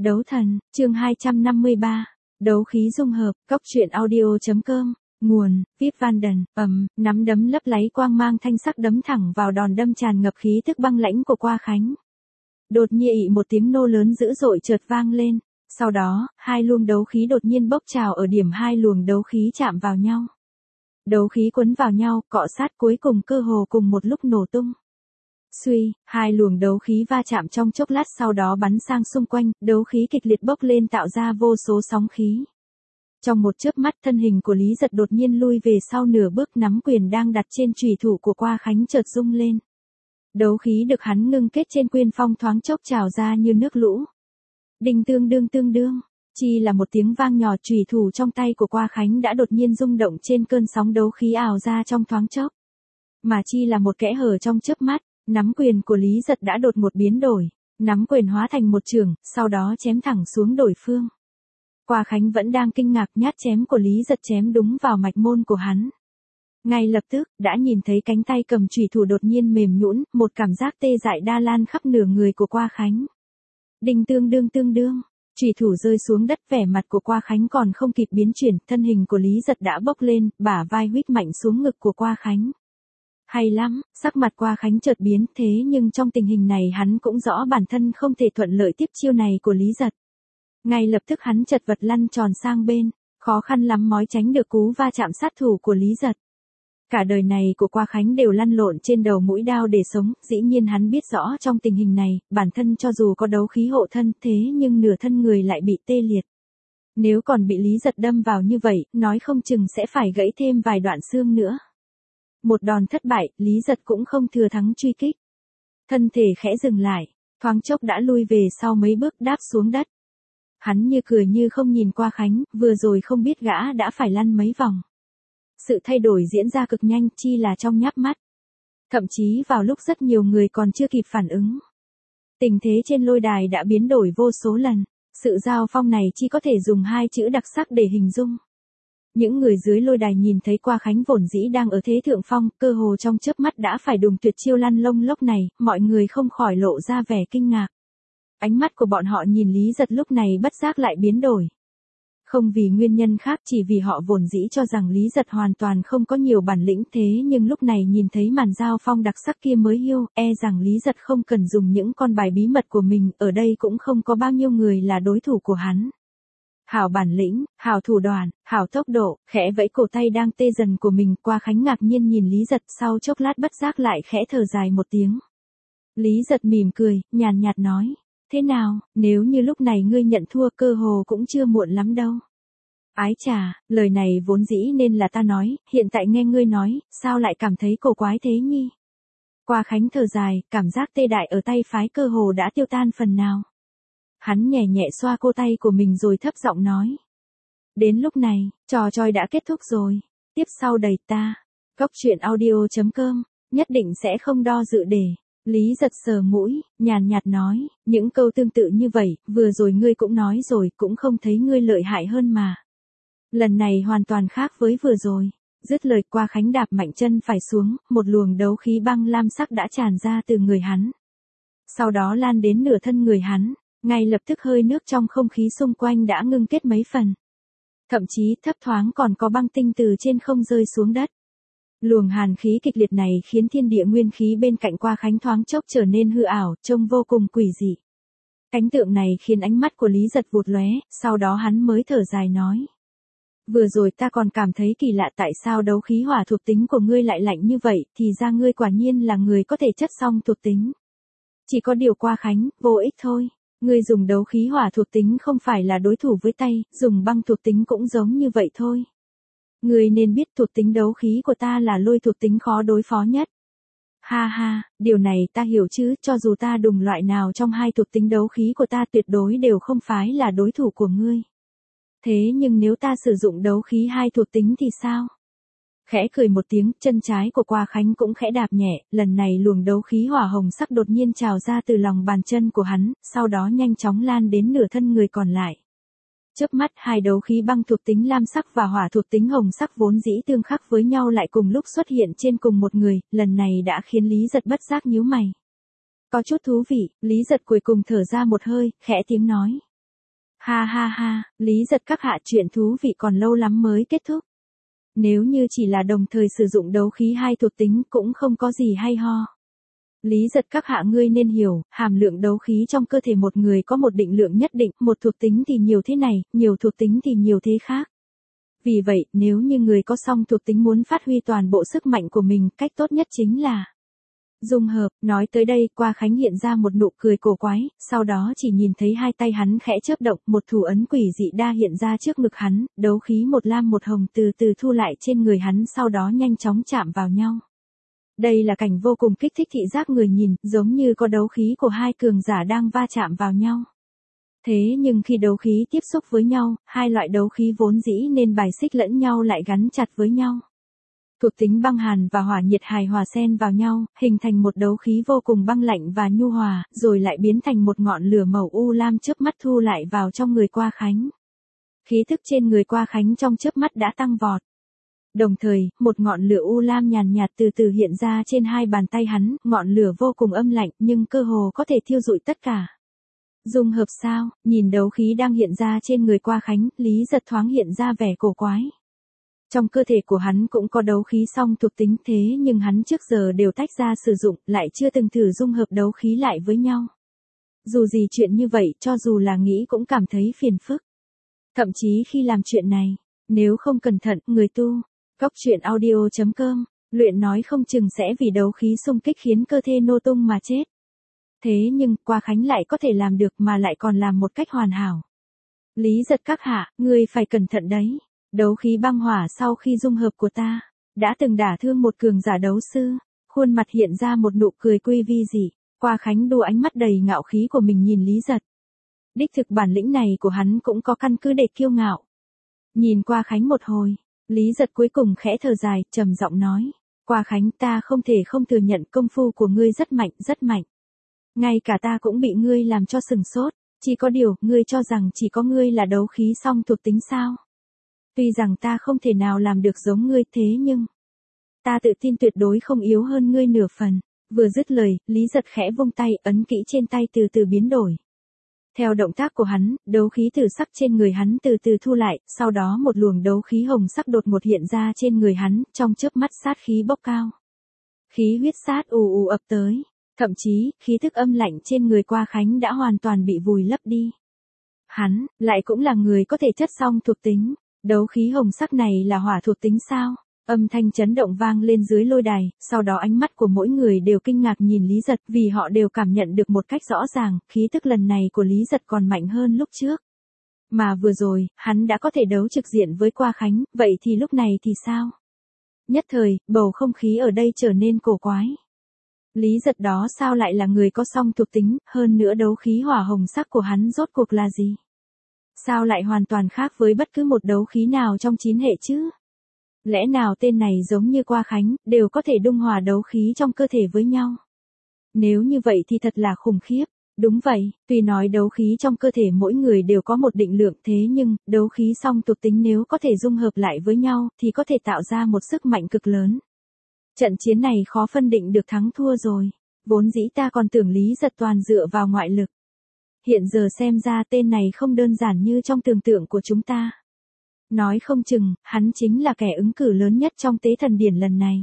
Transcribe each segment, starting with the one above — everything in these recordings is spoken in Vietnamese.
Đấu thần, chương 253. Đấu khí dung hợp, cốc truyện audio.com. Nguồn, Vip Vanden, nắm đấm lấp láy quang mang thanh sắc đấm thẳng vào đòn đâm tràn ngập khí tức băng lãnh của Qua Khánh. Đột nhiên một tiếng nô lớn dữ dội chợt vang lên, sau đó, hai luồng đấu khí đột nhiên bốc trào ở điểm hai luồng đấu khí chạm vào nhau. Đấu khí quấn vào nhau, cọ sát cuối cùng cơ hồ cùng một lúc nổ tung. Suy, hai luồng đấu khí va chạm trong chốc lát sau đó bắn sang xung quanh, đấu khí kịch liệt bốc lên tạo ra vô số sóng khí. Trong một chớp mắt thân hình của Lý Giật đột nhiên lui về sau nửa bước, nắm quyền đang đặt trên chùy thủ của Qua Khánh chợt rung lên. Đấu khí được hắn ngưng kết trên quyền phong thoáng chốc trào ra như nước lũ. Đinh tương đương, chi là một tiếng vang nhỏ, chùy thủ trong tay của Qua Khánh đã đột nhiên rung động trên cơn sóng đấu khí ào ra trong thoáng chốc. Mà chi là một kẽ hở trong chớp mắt, nắm quyền của Lý Giật đã đột một biến đổi, nắm quyền hóa thành một chưởng, sau đó chém thẳng xuống đối phương. Qua Khánh vẫn đang kinh ngạc, nhát chém của Lý Giật chém đúng vào mạch môn của hắn. Ngay lập tức, đã nhìn thấy cánh tay cầm chùy thủ đột nhiên mềm nhũn, một cảm giác tê dại đa lan khắp nửa người của Qua Khánh. Đinh tương đương, chùy thủ rơi xuống đất, vẻ mặt của Qua Khánh còn không kịp biến chuyển, thân hình của Lý Giật đã bốc lên, bả vai huýt mạnh xuống ngực của Qua Khánh. Hay lắm, sắc mặt Qua Khánh chợt biến, thế nhưng trong tình hình này hắn cũng rõ bản thân không thể thuận lợi tiếp chiêu này của Lý Giật. Ngay lập tức hắn chật vật lăn tròn sang bên, khó khăn lắm mới tránh được cú va chạm sát thủ của Lý Giật. Cả đời này của Qua Khánh đều lăn lộn trên đầu mũi đao để sống, dĩ nhiên hắn biết rõ trong tình hình này, bản thân cho dù có đấu khí hộ thân thế nhưng nửa thân người lại bị tê liệt. Nếu còn bị Lý Giật đâm vào như vậy, nói không chừng sẽ phải gãy thêm vài đoạn xương nữa. Một đòn thất bại, Lý Giật cũng không thừa thắng truy kích. Thân thể khẽ dừng lại, thoáng chốc đã lui về sau mấy bước đáp xuống đất. Hắn như cười như không nhìn Qua Khánh, vừa rồi không biết gã đã phải lăn mấy vòng. Sự thay đổi diễn ra cực nhanh, chi là trong nháp mắt. Thậm chí vào lúc rất nhiều người còn chưa kịp phản ứng. Tình thế trên lôi đài đã biến đổi vô số lần, sự giao phong này chỉ có thể dùng hai chữ đặc sắc để hình dung. Những người dưới lôi đài nhìn thấy Qua Khánh vốn dĩ đang ở thế thượng phong, cơ hồ trong chớp mắt đã phải đùng tuyệt chiêu lăn lông lốc này, mọi người không khỏi lộ ra vẻ kinh ngạc. Ánh mắt của bọn họ nhìn Lý Giật lúc này bất giác lại biến đổi. Không vì nguyên nhân khác, chỉ vì họ vốn dĩ cho rằng Lý Giật hoàn toàn không có nhiều bản lĩnh, thế nhưng lúc này nhìn thấy màn giao phong đặc sắc kia mới hiểu, rằng Lý Giật không cần dùng những con bài bí mật của mình, ở đây cũng không có bao nhiêu người là đối thủ của hắn. Hảo bản lĩnh, hảo thủ đoạn, hảo tốc độ, khẽ vẫy cổ tay đang tê dần của mình, Qua Khánh ngạc nhiên nhìn Lý Giật, sau chốc lát bất giác lại khẽ thở dài một tiếng. Lý Giật mỉm cười, nhàn nhạt nói, thế nào, nếu như lúc này ngươi nhận thua cơ hồ cũng chưa muộn lắm đâu. Ái chà, lời này vốn dĩ nên là ta nói, hiện tại nghe ngươi nói, sao lại cảm thấy cổ quái thế nhỉ? Qua Khánh thở dài, cảm giác tê đại ở tay phái cơ hồ đã tiêu tan phần nào. Hắn nhẹ nhẹ xoa cô tay của mình rồi thấp giọng nói. Đến lúc này, trò chơi đã kết thúc rồi. Tiếp sau đầy ta. Cốc truyện audio.com, nhất định sẽ không do dự để. Lý Giật sờ mũi, nhàn nhạt nói, những câu tương tự như vậy, vừa rồi ngươi cũng nói rồi, cũng không thấy ngươi lợi hại hơn mà. Lần này hoàn toàn khác với vừa rồi. Dứt lời, Qua Khánh đạp mạnh chân phải xuống, một luồng đấu khí băng lam sắc đã tràn ra từ người hắn. Sau đó lan đến nửa thân người hắn. Ngay lập tức hơi nước trong không khí xung quanh đã ngưng kết mấy phần. Thậm chí thấp thoáng còn có băng tinh từ trên không rơi xuống đất. Luồng hàn khí kịch liệt này khiến thiên địa nguyên khí bên cạnh Qua Khánh thoáng chốc trở nên hư ảo, trông vô cùng quỷ dị. Cảnh tượng này khiến ánh mắt của Lý Giật vụt lóe, sau đó hắn mới thở dài nói. Vừa rồi ta còn cảm thấy kỳ lạ, tại sao đấu khí hỏa thuộc tính của ngươi lại lạnh như vậy, thì ra ngươi quả nhiên là người có thể chất song thuộc tính. Chỉ có điều Qua Khánh, vô ích thôi. Ngươi dùng đấu khí hỏa thuộc tính không phải là đối thủ với tay, dùng băng thuộc tính cũng giống như vậy thôi. Ngươi nên biết thuộc tính đấu khí của ta là lôi thuộc tính khó đối phó nhất. Ha ha, điều này ta hiểu chứ, cho dù ta đùng loại nào trong hai thuộc tính đấu khí của ta tuyệt đối đều không phải là đối thủ của ngươi. Thế nhưng nếu ta sử dụng đấu khí hai thuộc tính thì sao? Khẽ cười một tiếng, chân trái của Qua Khánh cũng khẽ đạp nhẹ, lần này luồng đấu khí hỏa hồng sắc đột nhiên trào ra từ lòng bàn chân của hắn, sau đó nhanh chóng lan đến nửa thân người còn lại. Chớp mắt, hai đấu khí băng thuộc tính lam sắc và hỏa thuộc tính hồng sắc vốn dĩ tương khắc với nhau lại cùng lúc xuất hiện trên cùng một người, lần này đã khiến Lý Giật bất giác nhíu mày. Có chút thú vị, Lý Giật cuối cùng thở ra một hơi, khẽ tiếng nói. Ha ha ha, Lý Giật các hạ, chuyện thú vị còn lâu lắm mới kết thúc. Nếu như chỉ là đồng thời sử dụng đấu khí hai thuộc tính cũng không có gì hay ho. Lý Giật các hạ, ngươi nên hiểu, hàm lượng đấu khí trong cơ thể một người có một định lượng nhất định, một thuộc tính thì nhiều thế này, nhiều thuộc tính thì nhiều thế khác. Vì vậy, nếu như người có song thuộc tính muốn phát huy toàn bộ sức mạnh của mình, cách tốt nhất chính là dung hợp. Nói tới đây, Qua Khánh hiện ra một nụ cười cổ quái, sau đó chỉ nhìn thấy hai tay hắn khẽ chớp động, một thủ ấn quỷ dị đa hiện ra trước ngực hắn, đấu khí một lam một hồng từ từ thu lại trên người hắn, sau đó nhanh chóng chạm vào nhau. Đây là cảnh vô cùng kích thích thị giác người nhìn, giống như có đấu khí của hai cường giả đang va chạm vào nhau. Thế nhưng khi đấu khí tiếp xúc với nhau, hai loại đấu khí vốn dĩ nên bài xích lẫn nhau lại gắn chặt với nhau. Thuộc tính băng hàn và hỏa nhiệt hài hòa xen vào nhau, hình thành một đấu khí vô cùng băng lạnh và nhu hòa, rồi lại biến thành một ngọn lửa màu u lam chớp mắt thu lại vào trong người Qua Khánh. Khí thức trên người Qua Khánh trong chớp mắt đã tăng vọt. Đồng thời, một ngọn lửa u lam nhàn nhạt từ từ hiện ra trên hai bàn tay hắn, ngọn lửa vô cùng âm lạnh nhưng cơ hồ có thể thiêu rụi tất cả. Dung hợp sao? Nhìn đấu khí đang hiện ra trên người Qua Khánh, Lý Giật thoáng hiện ra vẻ cổ quái. Trong cơ thể của hắn cũng có đấu khí song thuộc tính, thế nhưng hắn trước giờ đều tách ra sử dụng, lại chưa từng thử dung hợp đấu khí lại với nhau. Dù gì chuyện như vậy, cho dù là nghĩ cũng cảm thấy phiền phức. Thậm chí khi làm chuyện này, nếu không cẩn thận, người tu Cóc truyện audio.com, luyện nói không chừng sẽ vì đấu khí xung kích khiến cơ thể nô tung mà chết. Thế nhưng, Qua Khánh lại có thể làm được mà lại còn làm một cách hoàn hảo. Lý Giật các hạ, ngươi phải cẩn thận đấy. Đấu khí băng hỏa sau khi dung hợp của ta, đã từng đả thương một cường giả đấu sư. Khuôn mặt hiện ra một nụ cười quy vi dị. Qua Khánh đua ánh mắt đầy ngạo khí của mình nhìn Lý Giật. Đích thực bản lĩnh này của hắn cũng có căn cứ để kiêu ngạo. Nhìn Qua Khánh một hồi, Lý Giật cuối cùng khẽ thở dài, trầm giọng nói. Qua Khánh, ta không thể không thừa nhận công phu của ngươi rất mạnh, rất mạnh. Ngay cả ta cũng bị ngươi làm cho sừng sốt. Chỉ có điều, ngươi cho rằng chỉ có ngươi là đấu khí song thuộc tính sao? Tuy rằng ta không thể nào làm được giống ngươi, thế nhưng ta tự tin tuyệt đối không yếu hơn ngươi nửa phần. Vừa dứt lời, Lý Giật khẽ vung tay, ấn kỹ trên tay từ từ biến đổi. Theo động tác của hắn, đấu khí tử sắc trên người hắn từ từ thu lại, sau đó một luồng đấu khí hồng sắc đột ngột hiện ra trên người hắn, trong chớp mắt sát khí bốc cao. Khí huyết sát ù ù ập tới, thậm chí, khí thức âm lạnh trên người Qua Khánh đã hoàn toàn bị vùi lấp đi. Hắn, lại cũng là người có thể chất song thuộc tính, đấu khí hồng sắc này là hỏa thuộc tính sao? Âm thanh chấn động vang lên dưới lôi đài, sau đó ánh mắt của mỗi người đều kinh ngạc nhìn Lý Giật vì họ đều cảm nhận được một cách rõ ràng, khí tức lần này của Lý Giật còn mạnh hơn lúc trước. Mà vừa rồi, hắn đã có thể đấu trực diện với Qua Khánh, vậy thì lúc này thì sao? Nhất thời, bầu không khí ở đây trở nên cổ quái. Lý Giật đó sao lại là người có song thuộc tính, hơn nữa đấu khí hỏa hồng sắc của hắn rốt cuộc là gì? Sao lại hoàn toàn khác với bất cứ một đấu khí nào trong 9 hệ chứ? Lẽ nào tên này giống như Qua Khánh, đều có thể dung hòa đấu khí trong cơ thể với nhau? Nếu như vậy thì thật là khủng khiếp. Đúng vậy, tuy nói đấu khí trong cơ thể mỗi người đều có một định lượng, thế nhưng, đấu khí song thuộc tính nếu có thể dung hợp lại với nhau, thì có thể tạo ra một sức mạnh cực lớn. Trận chiến này khó phân định được thắng thua rồi. Vốn dĩ ta còn tưởng Lý Giật toàn dựa vào ngoại lực. Hiện giờ xem ra tên này không đơn giản như trong tưởng tượng của chúng ta. Nói không chừng, hắn chính là kẻ ứng cử lớn nhất trong tế thần điển lần này.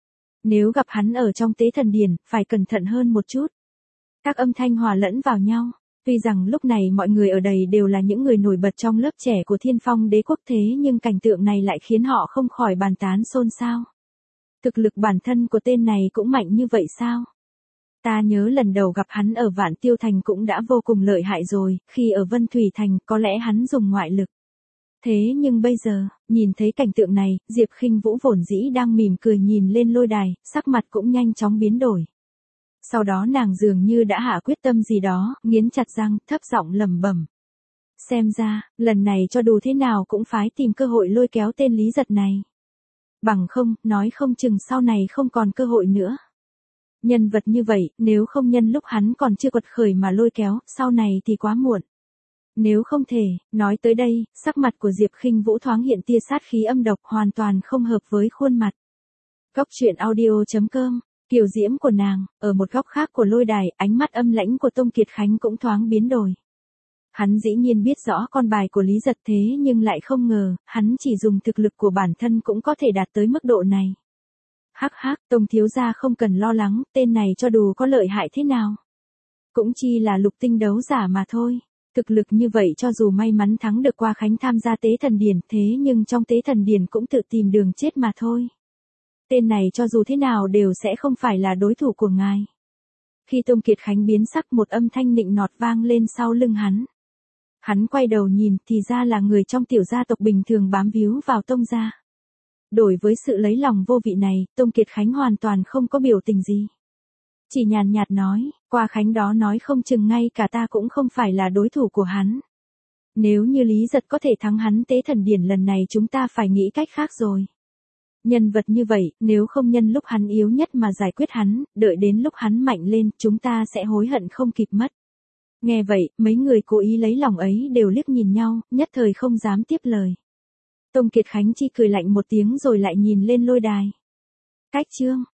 Nếu gặp hắn ở trong tế thần điển, phải cẩn thận hơn một chút. Các âm thanh hòa lẫn vào nhau. Tuy rằng lúc này mọi người ở đây đều là những người nổi bật trong lớp trẻ của Thiên Phong Đế quốc, thế nhưng cảnh tượng này lại khiến họ không khỏi bàn tán xôn xao. Thực lực bản thân của tên này cũng mạnh như vậy sao? Ta nhớ lần đầu gặp hắn ở Vạn Tiêu Thành cũng đã vô cùng lợi hại rồi, khi ở Vân Thủy Thành có lẽ hắn dùng ngoại lực. Thế nhưng bây giờ, nhìn thấy cảnh tượng này, Diệp Khinh Vũ vốn dĩ đang mỉm cười nhìn lên lôi đài, sắc mặt cũng nhanh chóng biến đổi. Sau đó nàng dường như đã hạ quyết tâm gì đó, nghiến chặt răng, thấp giọng lẩm bẩm. Xem ra, lần này cho dù thế nào cũng phải tìm cơ hội lôi kéo tên Lý Giật này. Bằng không, nói không chừng sau này không còn cơ hội nữa. Nhân vật như vậy, nếu không nhân lúc hắn còn chưa quật khởi mà lôi kéo, sau này thì quá muộn. Nếu không thể, nói tới đây, sắc mặt của Diệp Khinh Vũ thoáng hiện tia sát khí âm độc, hoàn toàn không hợp với khuôn mặt. Cóc truyện audio.com, kiều diễm của nàng, ở một góc khác của lôi đài, ánh mắt âm lãnh của Tông Kiệt Khánh cũng thoáng biến đổi. Hắn dĩ nhiên biết rõ con bài của Lý Giật thế nhưng lại không ngờ, hắn chỉ dùng thực lực của bản thân cũng có thể đạt tới mức độ này. Hắc hắc, Tông thiếu gia không cần lo lắng, tên này cho dù có lợi hại thế nào. Cũng chi là lục tinh đấu giả mà thôi. Thực lực như vậy cho dù may mắn thắng được Qua Khánh tham gia tế thần điển thế nhưng trong tế thần điển cũng tự tìm đường chết mà thôi. Tên này cho dù thế nào đều sẽ không phải là đối thủ của ngài. Khi Tông Kiệt Khánh biến sắc một âm thanh nịnh nọt vang lên sau lưng hắn. Hắn quay đầu nhìn thì ra là người trong tiểu gia tộc bình thường bám víu vào Tông gia. Đối với sự lấy lòng vô vị này, Tông Kiệt Khánh hoàn toàn không có biểu tình gì. Chỉ nhàn nhạt nói, Qua Khánh đó nói không chừng ngay cả ta cũng không phải là đối thủ của hắn. Nếu như Lý Giật có thể thắng hắn tế thần điển lần này chúng ta phải nghĩ cách khác rồi. Nhân vật như vậy, nếu không nhân lúc hắn yếu nhất mà giải quyết hắn, đợi đến lúc hắn mạnh lên, chúng ta sẽ hối hận không kịp mất. Nghe vậy, mấy người cố ý lấy lòng ấy đều liếc nhìn nhau, nhất thời không dám tiếp lời. Tông Kiệt Khánh chỉ cười lạnh một tiếng rồi lại nhìn lên lôi đài. Cách chương